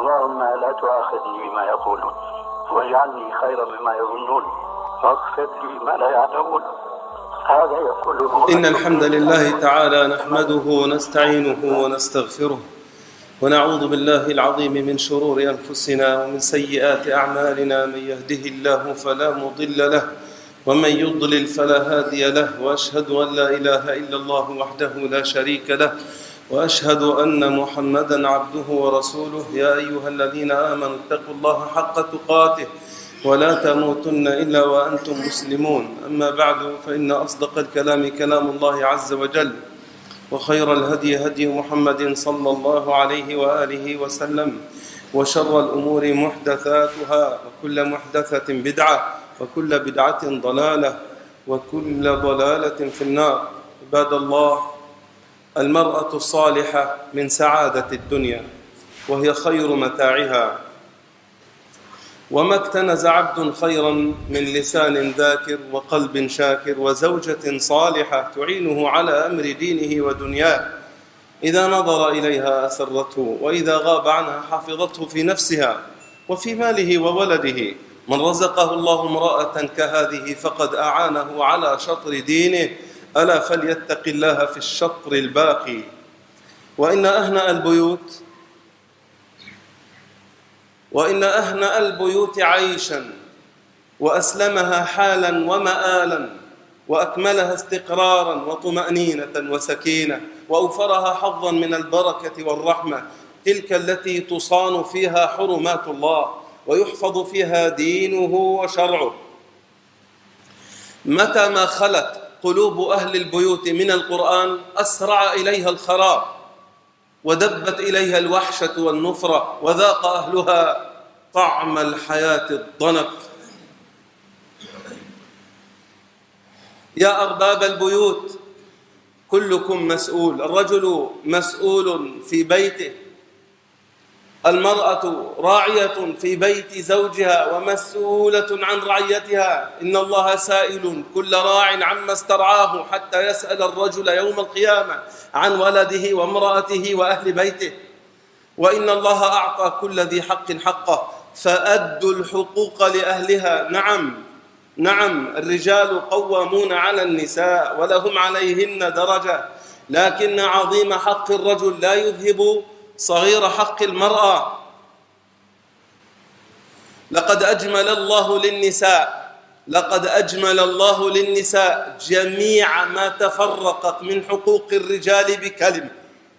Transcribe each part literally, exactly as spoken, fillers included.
اللهم لا تؤاخذني بما يقولون واجعلني خيرا مما يظنون واغفر لي ما لا يعلمون. هذا يقول إن الحمد لله تعالى نحمده ونستعينه ونستغفره ونعوذ بالله العظيم من شرور أنفسنا ومن سيئات أعمالنا. من يهده الله فلا مضل له ومن يضلل فلا هادي له، وأشهد أن لا إله إلا الله وحده لا شريك له، وأشهد أن محمدًا عبده ورسوله. يا أيها الذين آمنوا اتقوا الله حق تقاته ولا تموتن إلا وأنتم مسلمون. أما بعد، فإن أصدق الكلام كلام الله عز وجل، وخير الهدي هدي محمد صلى الله عليه وآله وسلم، وشر الأمور محدثاتها، وكل محدثة بدعة، وكل بدعة ضلالة، وكل ضلالة في النار. عباد الله، المرأة الصالحة من سعادة الدنيا، وهي خير متاعها، وما اكتنز عبد خيرا من لسان ذاكر وقلب شاكر وزوجة صالحة تعينه على أمر دينه ودنياه. إذا نظر إليها أسرته، وإذا غاب عنها حفظته في نفسها وفي ماله وولده. من رزقه الله امرأة كهذه فقد أعانه على شطر دينه، ألا فليتق الله في الشطر الباقي. وإن أهنأ البيوت وإن أهنأ البيوت عيشا، وأسلمها حالا ومآلا، وأكملها استقرارا وطمأنينة وسكينة، وأوفرها حظا من البركة والرحمة، تلك التي تصان فيها حرمات الله ويحفظ فيها دينه وشرعه. متى ما خلت قلوب أهل البيوت من القرآن أسرع إليها الخراب، ودبت إليها الوحشة والنفرة، وذاق أهلها طعم الحياة الضنك. يا أرباب البيوت، كلكم مسؤول. الرجل مسؤول في بيته، المرأة راعية في بيت زوجها ومسؤولة عن رعيتها. إن الله سائل كل راع عما استرعاه، حتى يسأل الرجل يوم القيامة عن ولده وامرأته وأهل بيته. وإن الله أعطى كل ذي حق حقه، فأدوا الحقوق لأهلها. نعم نعم الرجال قوامون على النساء ولهم عليهن درجة، لكن عظيم حق الرجل لا يذهب صغير حق المرأة. لقد أجمل الله للنساء لقد أجمل الله للنساء جميع ما تفرقت من حقوق الرجال بكلمة.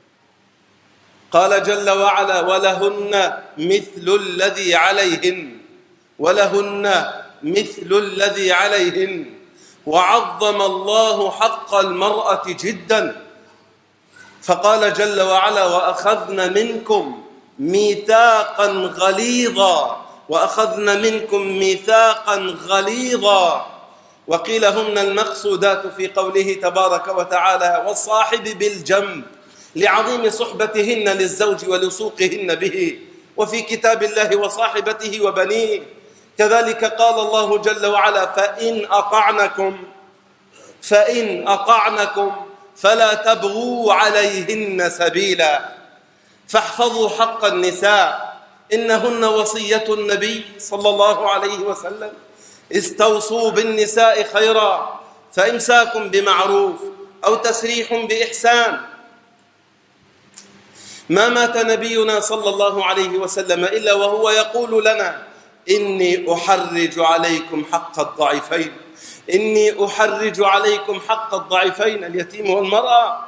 قال جل وعلا: ولهن مثل الذي عليهن ولهن مثل الذي عليهن. وعظم الله حق المرأة جدا، فقال جل وعلا: وأخذن منكم ميثاقا غليظا وأخذن منكم ميثاقا غليظا. وقيل هن المقصودات في قوله تبارك وتعالى: والصاحب بالجنب، لعظيم صحبتهن للزوج ولسوقهن به. وفي كتاب الله: وصاحبته وبنيه. كذلك قال الله جل وعلا: فإن أطعنكم فإن أطعنكم فلا تبغوا عليهن سبيلا. فاحفظوا حق النساء، إنهن وصية النبي صلى الله عليه وسلم. استوصوا بالنساء خيرا، فإمساك بمعروف أو تسريح بإحسان. ما مات نبينا صلى الله عليه وسلم إلا وهو يقول لنا: إني أحرج عليكم حق الضعيفين إني أحرج عليكم حق الضعيفين اليتيم والمرأة.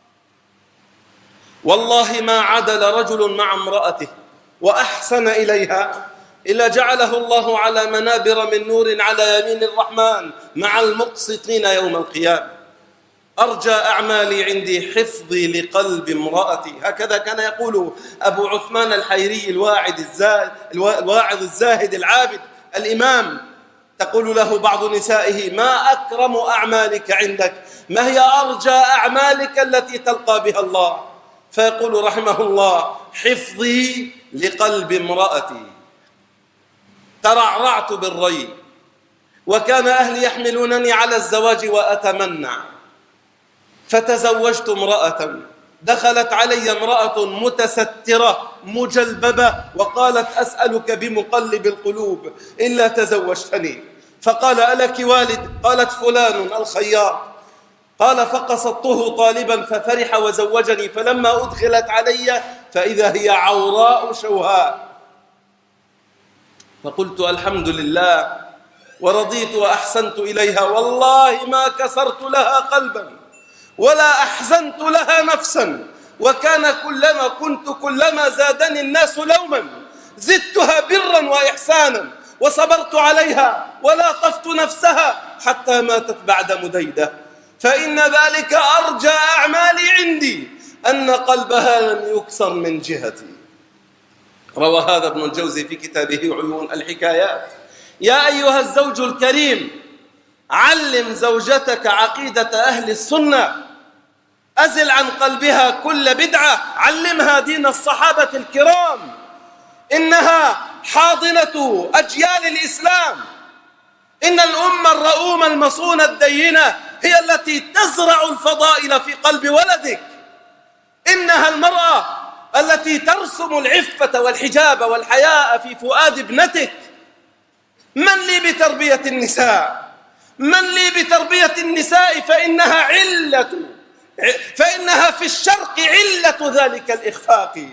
والله ما عدل رجل مع امرأته وأحسن إليها إلا جعله الله على منابر من نور على يمين الرحمن مع المقسطين يوم القيامة. أرجى أعمالي عندي حفظي لقلب امرأتي. هكذا كان يقول أبو عثمان الحيري الواعظ الزاهد, الواعظ الزاهد العابد الإمام. تقول له بعض نسائه: ما أكرم أعمالك عندك؟ ما هي أرجى أعمالك التي تلقى بها الله؟ فيقول رحمه الله: حفظي لقلب امرأتي. ترعرعت بالري، وكان أهلي يحملونني على الزواج وأتمنى، فتزوجت امرأة. دخلت علي امرأة متسترة مجلببة وقالت أسألك بمقلب القلوب إلا تزوجتني. فقال ألك والد؟ قالت فلان الخياط. قال فقصدته طالبا ففرح وزوجني، فلما أدخلت علي فإذا هي عوراء شوهاء، فقلت الحمد لله ورضيت وأحسنت إليها، والله ما كسرت لها قلبا ولا أحزنت لها نفسا، وكان كلما كنت كلما زادني الناس لوما زدتها برا وإحسانا، وصبرت عليها ولا طفت نفسها حتى ماتت بعد مديدة، فإن ذلك أرجى أعمالي عندي أن قلبها لم يكسر من جهتي. روى هذا ابن الجوزي في كتابه عيون الحكايات. يا أيها الزوج الكريم، علم زوجتك عقيدة أهل السنة، أزل عن قلبها كل بدعة، علمها دين الصحابة الكرام، إنها حاضنة أجيال الإسلام، إن الأمة الرؤومة المصونة الدينة هي التي تزرع الفضائل في قلب ولدك، إنها المرأة التي ترسم العفة والحجاب والحياء في فؤاد ابنتك. من لي بتربية النساء؟ من لي بتربية النساء؟ فإنها علة، فإنها في الشرق علة ذلك الإخفاق.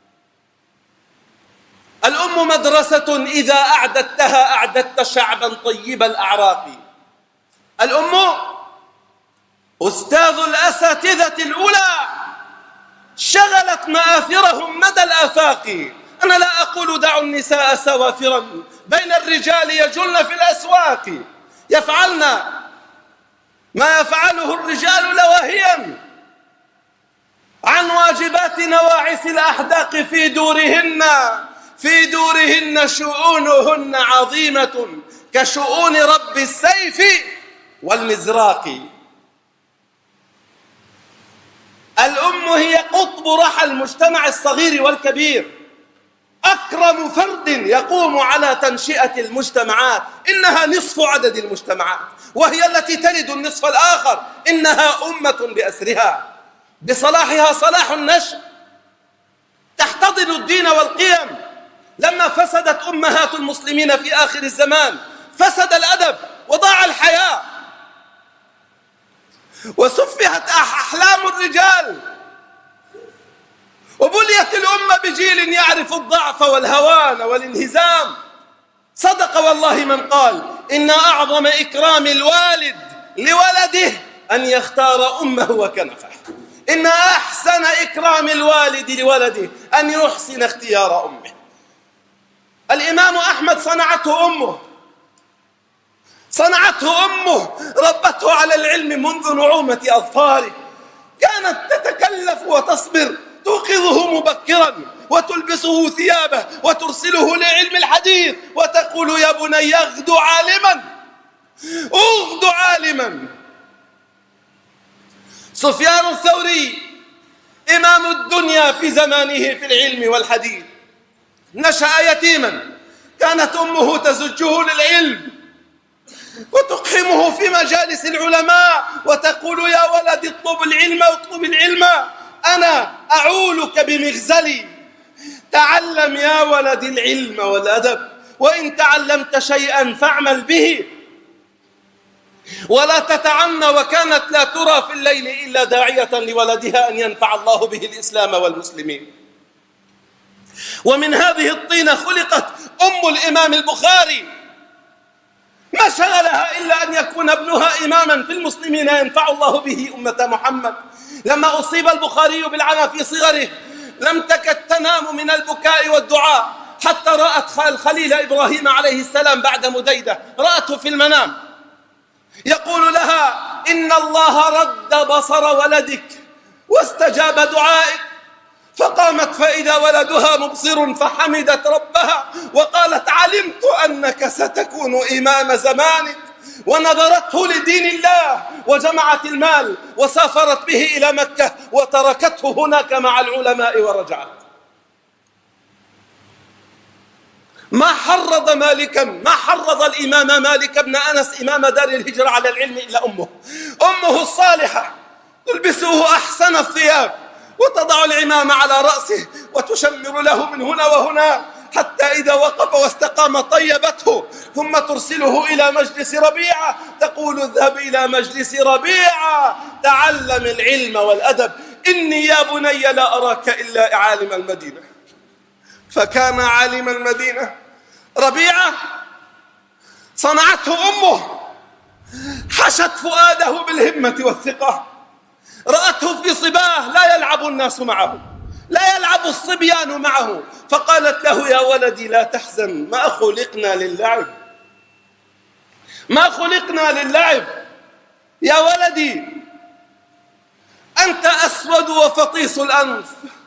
الأم مدرسة إذا أعددتها أعددت شعبا طيب الأعراق. الأم أستاذ الأساتذة الأولى، شغلت مآثرهم مدى الآفاق. أنا لا أقول دعوا النساء سوافرا بين الرجال يجلن في الأسواق، يفعلن ما يفعله الرجال لواهيا عن واجبات نواعس الأحداق في دورهن، في دورهن شؤونهن عظيمة كشؤون رب السيف والمزراق. الأم هي قطب رحى المجتمع الصغير والكبير، أكرم فرد يقوم على تنشئة المجتمعات، إنها نصف عدد المجتمعات وهي التي تلد النصف الآخر، إنها أمة بأسرها، بصلاحها صلاح النشء، تحتضن الدين والقيم. لما فسدت أمهات المسلمين في آخر الزمان فسد الأدب وضاع الحياء وسفهت أحلام الرجال، وبليت الأمة بجيل يعرف الضعف والهوان والانهزام. صدق والله من قال إن أعظم إكرام الوالد لولده أن يختار أمه وكنفه، إن أحسن إكرام الوالد لولده أن يحسن اختيار أمه. الإمام أحمد صنعته أمه، صنعته أمه، ربته على العلم منذ نعومة أظفاره، كانت تتكلف وتصبر، توقظه مبكرا وتلبسه ثيابه وترسله لعلم الحديث وتقول يا بني اغدو عالما، اغدو عالما. سفيان الثوري إمام الدنيا في زمانه في العلم والحديث، نشأ يتيما، كانت أمه تزجه للعلم وتقحمه في مجالس العلماء وتقول يا ولد اطلب العلم اطلب العلم، أنا أعولك بمغزلي، تعلم يا ولد العلم والأدب، وإن تعلمت شيئا فاعمل به ولا تتعنى. وكانت لا ترى في الليل إلا داعية لولدها أن ينفع الله به الإسلام والمسلمين. ومن هذه الطينة خلقت أم الإمام البخاري، ما شغلها إلا أن يكون ابنها إماما في المسلمين ينفع الله به أمة محمد. لما أصيب البخاري بالعمى في صغره لم تكد تنام من البكاء والدعاء حتى رأت الخليل إبراهيم عليه السلام بعد مديدة، رأته في المنام يقول لها إن الله رد بصر ولدك واستجاب دعائك، فقامت فإذا ولدها مبصر فحمدت ربها وقالت علمت أنك ستكون إمام زمانك، ونظرته لدين الله وجمعت المال وسافرت به إلى مكة وتركته هناك مع العلماء ورجعت. ما حرض مالكا، ما حرض الإمام مالك بن أنس إمام دار الهجرة على العلم إلا أمه، أمه الصالحة تلبسه أحسن الثياب وتضع العمام على رأسه وتشمر له من هنا وهنا حتى إذا وقف واستقام طيبته، ثم ترسله إلى مجلس ربيعة تقول اذهب إلى مجلس ربيعة تعلم العلم والأدب، إني يا بني لا أراك إلا عالم المدينة. فكان عالم المدينة. ربيعة صنعته أمه، حشت فؤاده بالهمة والثقة، رأته في صباه لا يلعب الناس معه، لا يلعب الصبيان معه، فقالت له يا ولدي لا تحزن، ما خلقنا للعب، ما خلقنا للعب، يا ولدي أنت أسود وفطيس الأنف،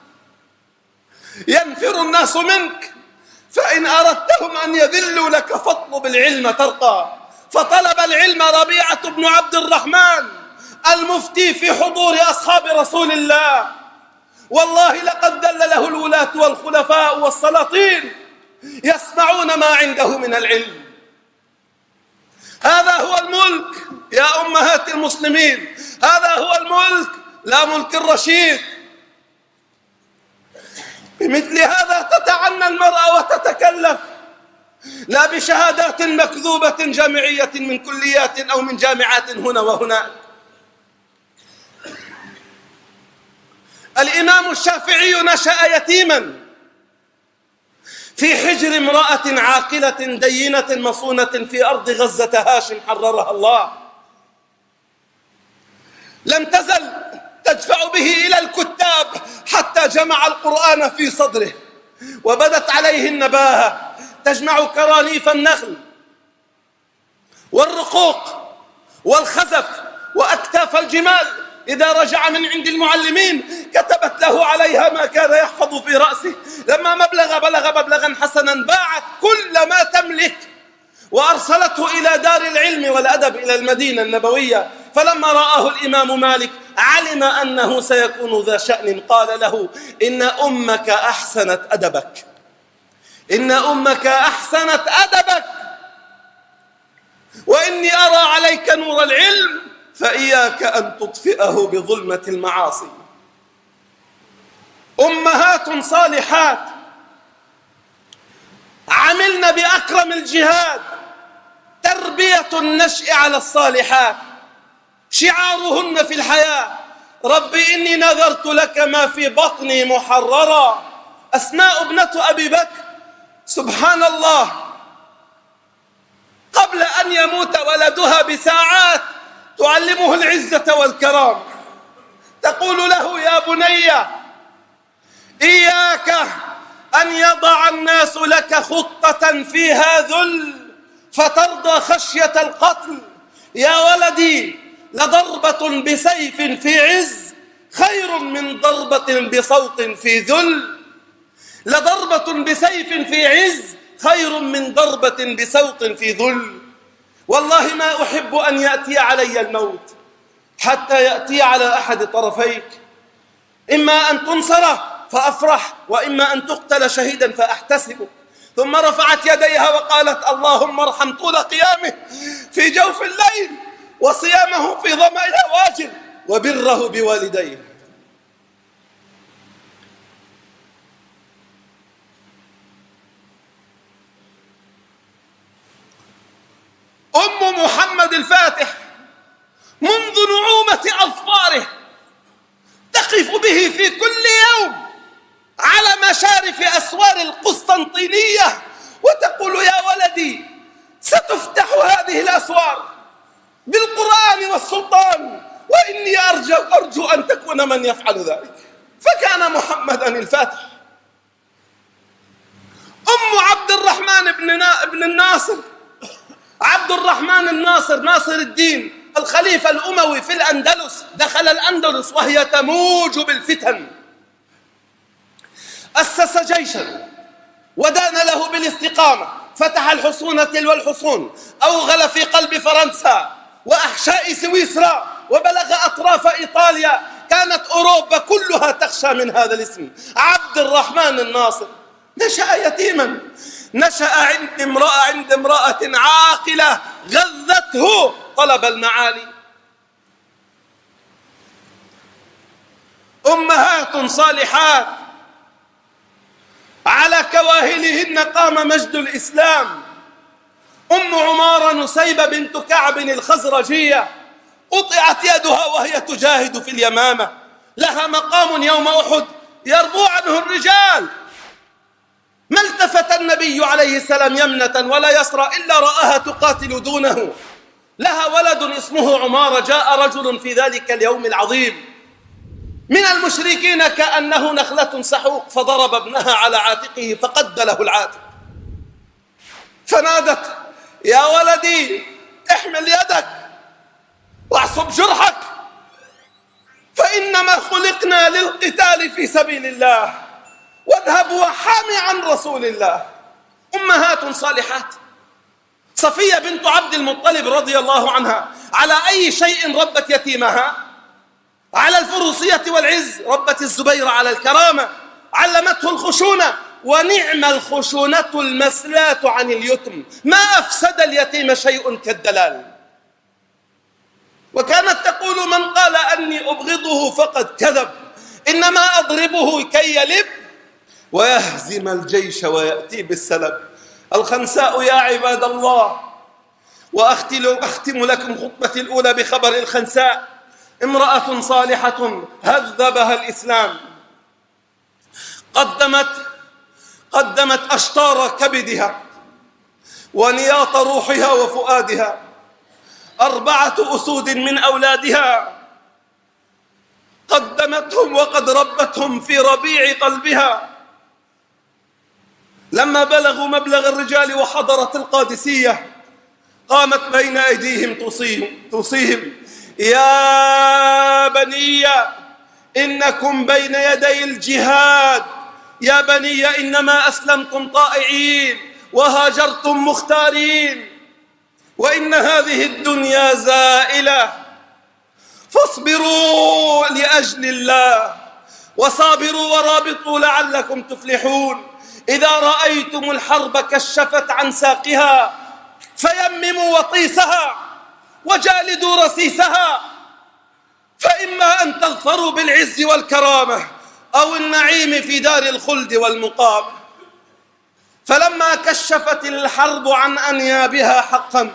ينفر الناس منك، فإن أردتهم أن يذلوا لك فاطلب العلم ترقى. فطلب العلم ربيعة بن عبد الرحمن المفتي في حضور أصحاب رسول الله، والله لقد دل له الولاة والخلفاء والسلاطين يسمعون ما عنده من العلم. هذا هو الملك يا أمهات المسلمين، هذا هو الملك، لا ملك الرشيد. بمثل هذا تتعنى المرأة وتتكلف، لا بشهادات مكذوبة جامعية من كليات أو من جامعات هنا وهناك. الإمام الشافعي نشأ يتيما في حجر امرأة عاقلة دينة مصونة في أرض غزة هاشم حررها الله، لم تزل تدفع به إلى الكتاب حتى جمع القرآن في صدره، وبدت عليه النباهة تجمع كرانيف النخل والرقوق والخزف وأكتاف الجمال. إذا رجع من عند المعلمين كتبت له عليها ما كان يحفظ في رأسه. لما مبلغ بلغ مبلغا حسنا باعت كل ما تملك وأرسلته إلى دار العلم والأدب إلى المدينة النبوية. فلما رآه الإمام مالك علم أنه سيكون ذا شأن، قال له إن أمك أحسنت أدبك، إن أمك أحسنت أدبك، وإني أرى عليك نور العلم فإياك أن تطفئه بظلمة المعاصي. أمهات صالحات عملن بأكرم الجهاد، تربية النشء على الصالحات، شعارهن في الحياة رب إني نذرت لك ما في بطني محررا. أسماء ابنة أبي بكر سبحان الله قبل أن يموت ولدها بساعات تعلمه العزة والكرام، تقول له يا بني إياك أن يضع الناس لك خطة فيها ذل فترضى خشية القتل. يا ولدي لضربة بسيف في عز خير من ضربة بصوت في ذل، لضربة بسيف في عز خير من ضربة بصوت في ذل. والله ما أحب أن يأتي علي الموت حتى يأتي على أحد طرفيك، إما أن تنصر فأفرح، وإما أن تقتل شهيدا فأحتسب. ثم رفعت يديها وقالت اللهم ارحم طول قيامه في جوف الليل، وصيامه في ظمأ الهواجر، وبره بوالديه. أم محمد الفاتح منذ نعومة أظفاره تقف به في كل يوم على مشارف أسوار القسطنطينية وتقول يا ولدي ستفتح هذه الأسوار بالقرآن والسلطان، وإني أرجو, أرجو أن تكون من يفعل ذلك. فكان محمدا الفاتح. أم عبد الرحمن بن الناصر، عبد الرحمن الناصر ناصر الدين الخليفة الأموي في الأندلس، دخل الأندلس وهي تموج بالفتن، أسس جيشا ودان له بالاستقامة، فتح الحصون تلو الحصون، أوغل في قلب فرنسا وأحشاء سويسرا وبلغ أطراف إيطاليا. كانت أوروبا كلها تخشى من هذا الاسم عبد الرحمن الناصر. نشأ يتيما، نشأ عند امرأة عند امرأة عاقلة غذته طلب المعالي. أمهات صالحات على كواهلهن قام مجد الإسلام. أم عمارة نسيبة بنت كعب الخزرجية قطعت يدها وهي تجاهد في اليمامة، لها مقام يوم أحد يربو عنه الرجال. ما التفت النبي عليه السلام يمنة ولا يسرى إلا رآها تقاتل دونه، لها ولد اسمه عمارة. جاء رجل في ذلك اليوم العظيم من المشركين كأنه نخلة سحوق، فضرب ابنها على عاتقه فقد له العاتق، فنادت: يا ولدي احمل يدك واعصب جرحك، فإنما خلقنا للقتال في سبيل الله، واذهب وحامي عن رسول الله. أمهات صالحات. صفية بنت عبد المطلب رضي الله عنها على أي شيء ربت يتيمها؟ على الفروسية والعز. ربت الزبير على الكرامة، علمته الخشونة، ونعم الخشونة المسلاة عن اليتم، ما أفسد اليتيم شيء كالدلال. وكانت تقول: من قال أني أبغضه فقد كذب، إنما أضربه كي يلب ويهزم الجيش ويأتي بالسلب. الخنساء يا عباد الله. وأختم لكم خطبتي الأولى بخبر الخنساء، امرأة صالحة هذبها الإسلام. قدمت قدمت أشطار كبدها ونياط روحها وفؤادها، أربعة أسود من أولادها قدمتهم وقد ربتهم في ربيع قلبها. لما بلغوا مبلغ الرجال وحضرت القادسية قامت بين أيديهم توصيهم, توصيهم يا بني إنكم بين يدي الجهاد، يا بني إنما أسلمتم طائعين وهاجرتم مختارين، وإن هذه الدنيا زائلة، فاصبروا لأجل الله وصابروا ورابطوا لعلكم تفلحون. إذا رأيتم الحرب كشفت عن ساقها فيمموا وطيسها وجالدوا رسيسها، فإما أن تظفروا بالعز والكرامة أو النعيم في دار الخلد والمقام. فلما كشفت الحرب عن أنيابها حقا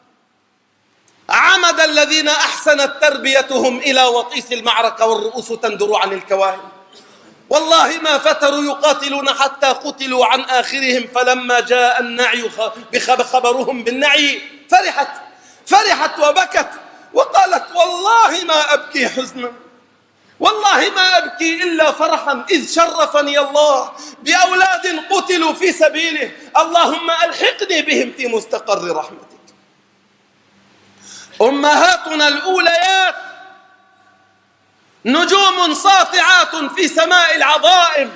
عمد الذين أحسنت تربيتهم إلى وطيس المعركة والرؤوس تندر عن الكواهن. والله ما فتروا يقاتلون حتى قتلوا عن آخرهم. فلما جاء النعي بخبرهم بالنعي فرحت فرحت وبكت وقالت: والله ما أبكي حزنا، والله ما أبكي إلا فرحا، إذ شرفني الله بأولاد قتلوا في سبيله، اللهم ألحقني بهم في مستقر رحمتك. أمهاتنا الأوليات نجوم ساطعات في سماء العظائم،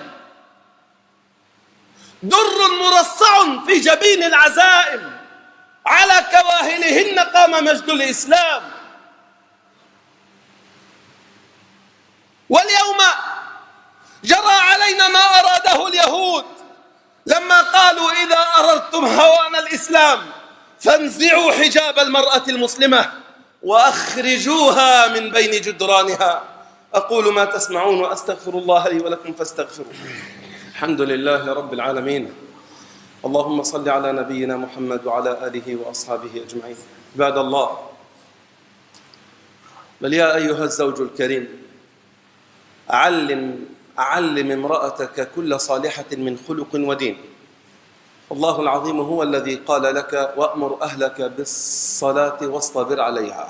در مرصع في جبين العزائم، على كواهلهن قام مجد الإسلام. واليوم جرى علينا ما أراده اليهود لما قالوا: إذا أردتم هوان الإسلام فانزعوا حجاب المرأة المسلمة وأخرجوها من بين جدرانها. أقول ما تسمعون وأستغفر الله لي ولكم فاستغفروه. الحمد لله رب العالمين، اللهم صل على نبينا محمد وعلى آله وأصحابه أجمعين. عباد الله، بل يا أيها الزوج الكريم، أعلم أعلم امرأتك كل صالحة من خلق ودين. الله العظيم هو الذي قال لك: وأمر أهلك بالصلاة واصطبر عليها.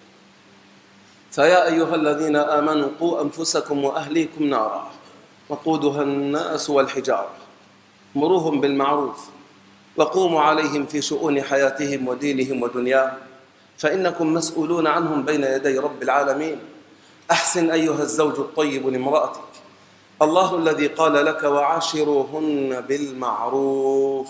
فيا أيها الذين آمنوا قوا أنفسكم وأهليكم نارا وقودها الناس والحجارة، مروهم بالمعروف وقوموا عليهم في شؤون حياتهم ودينهم ودنياهم، فإنكم مسؤولون عنهم بين يدي رب العالمين. أحسن أيها الزوج الطيب لامرأتك. الله الذي قال لك: وعاشروهن بالمعروف.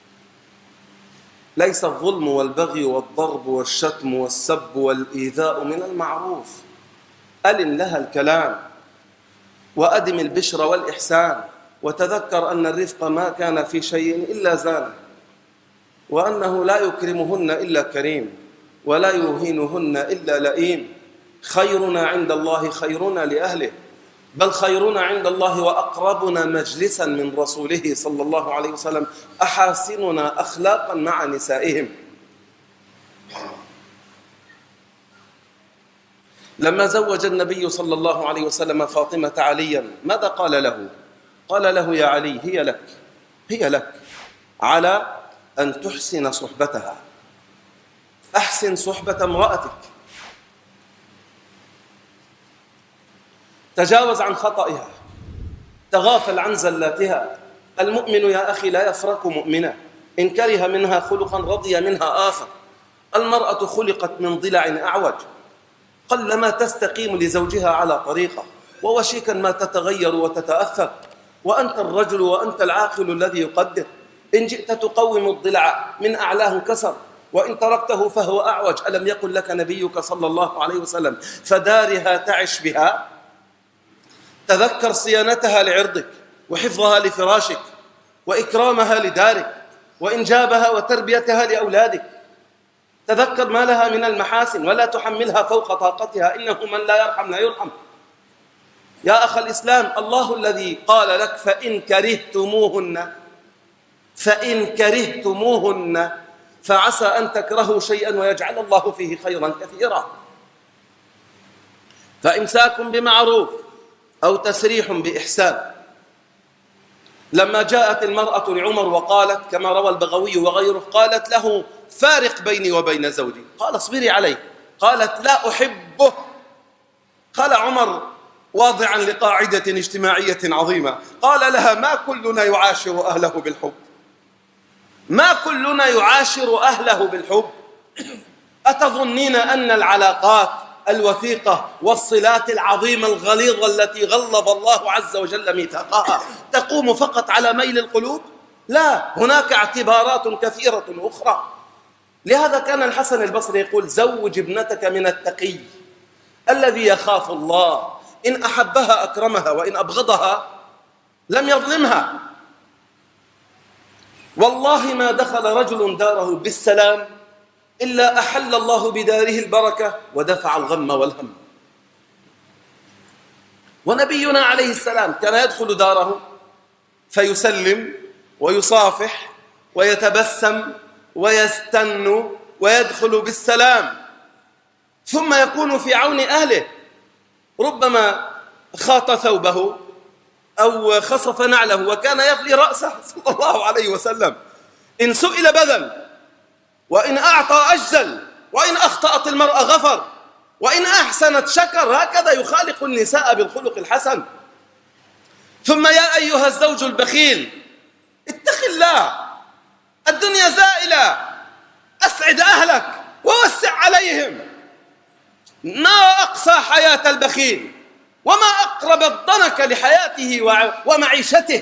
ليس الظلم والبغي والضرب والشتم والسب والإيذاء من المعروف. ألن لها الكلام وأدم البشر والإحسان، وتذكر أن الرفق ما كان في شيء إلا زانه، وأنه لا يكرمهن إلا كريم ولا يهينهن إلا لئيم. خيرنا عند الله خيرنا لأهله، بل خيرنا عند الله وأقربنا مجلسا من رسوله صلى الله عليه وسلم أحاسننا أخلاقا مع نسائهم. لما زوج النبي صلى الله عليه وسلم فاطمة عليا ماذا قال له؟ قال له: يا علي، هي لك هي لك على أن تحسن صحبتها. أحسن صحبة امرأتك، تجاوز عن خطئها، تغافل عن زلاتها. المؤمن يا أخي لا يفرق مؤمنا، إن كره منها خلقا رضي منها آخر. المرأة خلقت من ضلع أعوج، قلما تستقيم لزوجها على طريقة، ووشيكا ما تتغير وتتأثر. وأنت الرجل وأنت العاقل الذي يقدر. إن جئت تقوم الضلع من أعلاه انكسر، وإن تركته فهو أعوج. ألم يقل لك نبيك صلى الله عليه وسلم: فدارها تعش بها؟ تذكر صيانتها لعرضك، وحفظها لفراشك، وإكرامها لدارك، وإنجابها وتربيتها لأولادك. تذكر ما لها من المحاسن، ولا تحملها فوق طاقتها، إنه من لا يرحم لا يرحم. يا أخ الإسلام، الله الذي قال لك: فإن كرهتموهن فإن كرهتموهن فعسى أن تكرهوا شيئا ويجعل الله فيه خيرا كثيرا. فإمساك بمعروف أو تسريح بإحسان. لما جاءت المرأة لعمر وقالت كما روى البغوي وغيره، قالت له: فارق بيني وبين زوجي. قال: اصبري عليه. قالت: لا أحبه. قال عمر واضعا لقاعدة اجتماعية عظيمة، قال لها: ما كلنا يعاشر أهله بالحب، ما كلنا يعاشر أهله بالحب. أتظنين أن العلاقات الوثيقة والصلات العظيمة الغليظة التي غلظ الله عز وجل ميثاقها تقوم فقط على ميل القلوب؟ لا، هناك اعتبارات كثيرة أخرى. لهذا كان الحسن البصري يقول: زوج ابنتك من التقي الذي يخاف الله، إن أحبها أكرمها، وإن أبغضها لم يظلمها. والله ما دخل رجل داره بالسلام إلا أحل الله بداره البركة ودفع الغم والهم. ونبينا عليه السلام كان يدخل داره فيسلم ويصافح ويتبسم ويستن ويدخل بالسلام، ثم يكون في عون أهله. ربما خاط ثوبه أو خصف نعله وكان يفلي رأسه صلى الله عليه وسلم. إن سئل بذل، وإن أعطى أجزل، وإن أخطأت المرأة غفر، وإن أحسنت شكر. هكذا يخالق النساء بالخلق الحسن. ثم يا أيها الزوج البخيل، اتق الله، الدنيا زائلة، أسعد أهلك ووسع عليهم. ما أقصى حياة البخيل، وما أقرب الضنك لحياته ومعيشته.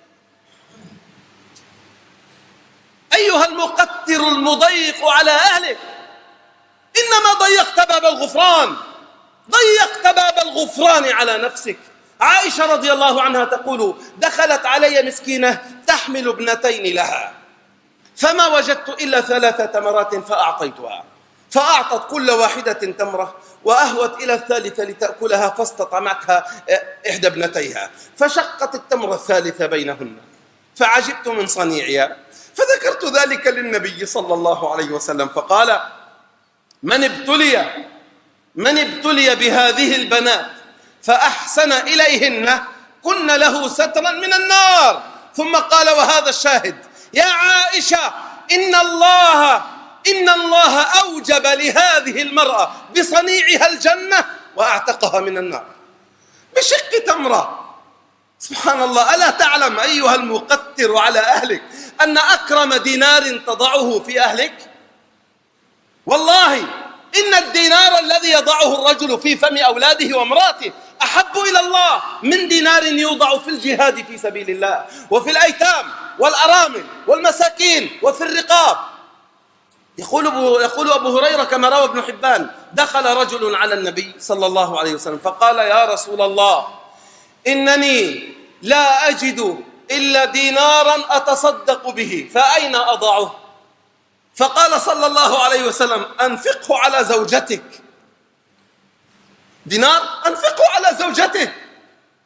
أيها المقتر المضيق على أهلك، إنما ضيقت باب الغفران، ضيقت باب الغفران على نفسك. عائشة رضي الله عنها تقول: دخلت علي مسكينة تحمل ابنتين لها، فما وجدت إلا ثلاث تمرات فأعطيتها، فأعطت كل واحدة تمرة، وأهوت إلى الثالثة لتأكلها، فاستطعمتها إحدى ابنتيها، فشقت التمرة الثالثة بينهن، فعجبت من صنيعها، فذكرت ذلك للنبي صلى الله عليه وسلم، فقال: من ابتلي من ابتلي بهذه البنات فأحسن إليهن كن له سترا من النار. ثم قال، وهذا الشاهد: يا عائشة، إن الله إن الله أوجب لهذه المرأة بصنيعها الجنة وأعتقها من النار بشق تمرة. سبحان الله. ألا تعلم أيها المقتر على أهلك أن أكرم دينار تضعه في أهلك؟ والله إن الدينار الذي يضعه الرجل في فم أولاده وامرأته أحب إلى الله من دينار يوضع في الجهاد في سبيل الله، وفي الأيتام والأرامل والمساكين وفي الرقاب. يقول أبو, يقول أبو هريرة كما روى ابن حبان: دخل رجل على النبي صلى الله عليه وسلم فقال: يا رسول الله، إنني لا أجد إلا دينارا أتصدق به، فأين أضعه؟ فقال صلى الله عليه وسلم: أنفقه على زوجتك. دينار أنفقه على زوجته.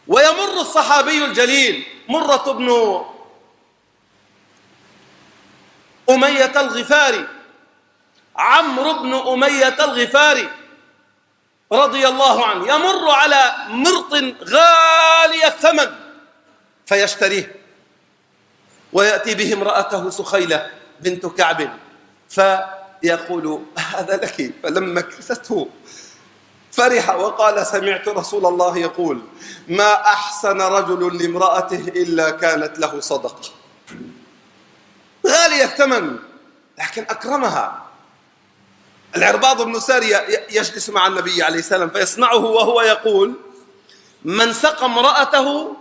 ويمر الصحابي الجليل مرة بن أمية الغفاري، عمرو بن أمية الغفاري رضي الله عنه، يمر على مرط غالي الثمن فيشتريه، ويأتي به امرأته سخيلة بنت كعب فيقول هذا لك، فلما كسته فرح وقال سمعت رسول الله يقول ما أحسن رجل لامرأته إلا كانت له صدقة. غالي الثمن لكن أكرمها. العرباض بن سارية يجلس مع النبي عليه السلام فيسمعه وهو يقول من سقى امرأته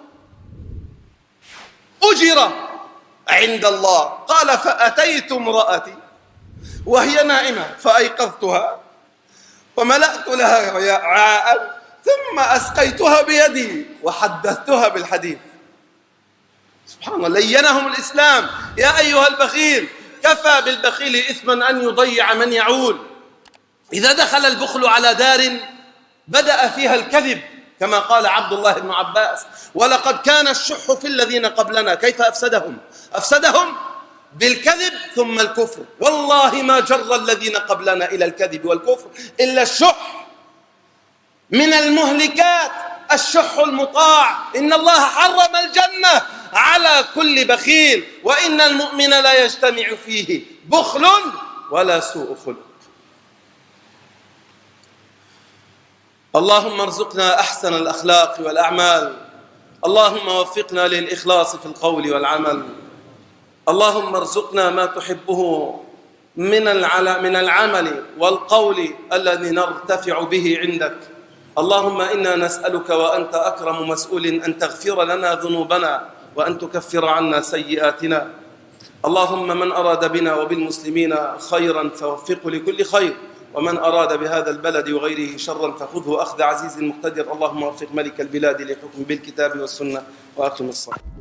أجر عند الله. قال فأتيت امرأتي وهي نائمة فأيقظتها وملأت لها وعاء ثم أسقيتها بيدي وحدثتها بالحديث. سبحان الله، لينهم الإسلام. يا أيها البخيل، كفى بالبخيل إثما أن يضيع من يعول. إذا دخل البخل على دار بدأ فيها الكذب، كما قال عبد الله بن عباس ولقد كان الشح في الذين قبلنا كيف أفسدهم أفسدهم بالكذب ثم الكفر. والله ما جر الذين قبلنا إلى الكذب والكفر إلا الشح. من المهلكات الشح المطاع. إن الله حرم الجنة على كل بخيل، وإن المؤمن لا يجتمع فيه بخل ولا سوء خلق. اللهم ارزقنا أحسن الأخلاق والأعمال. اللهم وفقنا للإخلاص في القول والعمل. اللهم ارزقنا ما تحبه من من العمل والقول الذي نرتفع به عندك. اللهم إنا نسألك وأنت أكرم مسؤول أن تغفر لنا ذنوبنا وأن تكفر عنا سيئاتنا. اللهم من أراد بنا وبالمسلمين خيرا فوفقه لكل خير، ومن أراد بهذا البلد وغيره شرا فخذه أخذ عزيز مقتدر. اللهم وفق ملك البلاد لحكم بالكتاب والسنة وأقم الصلاة.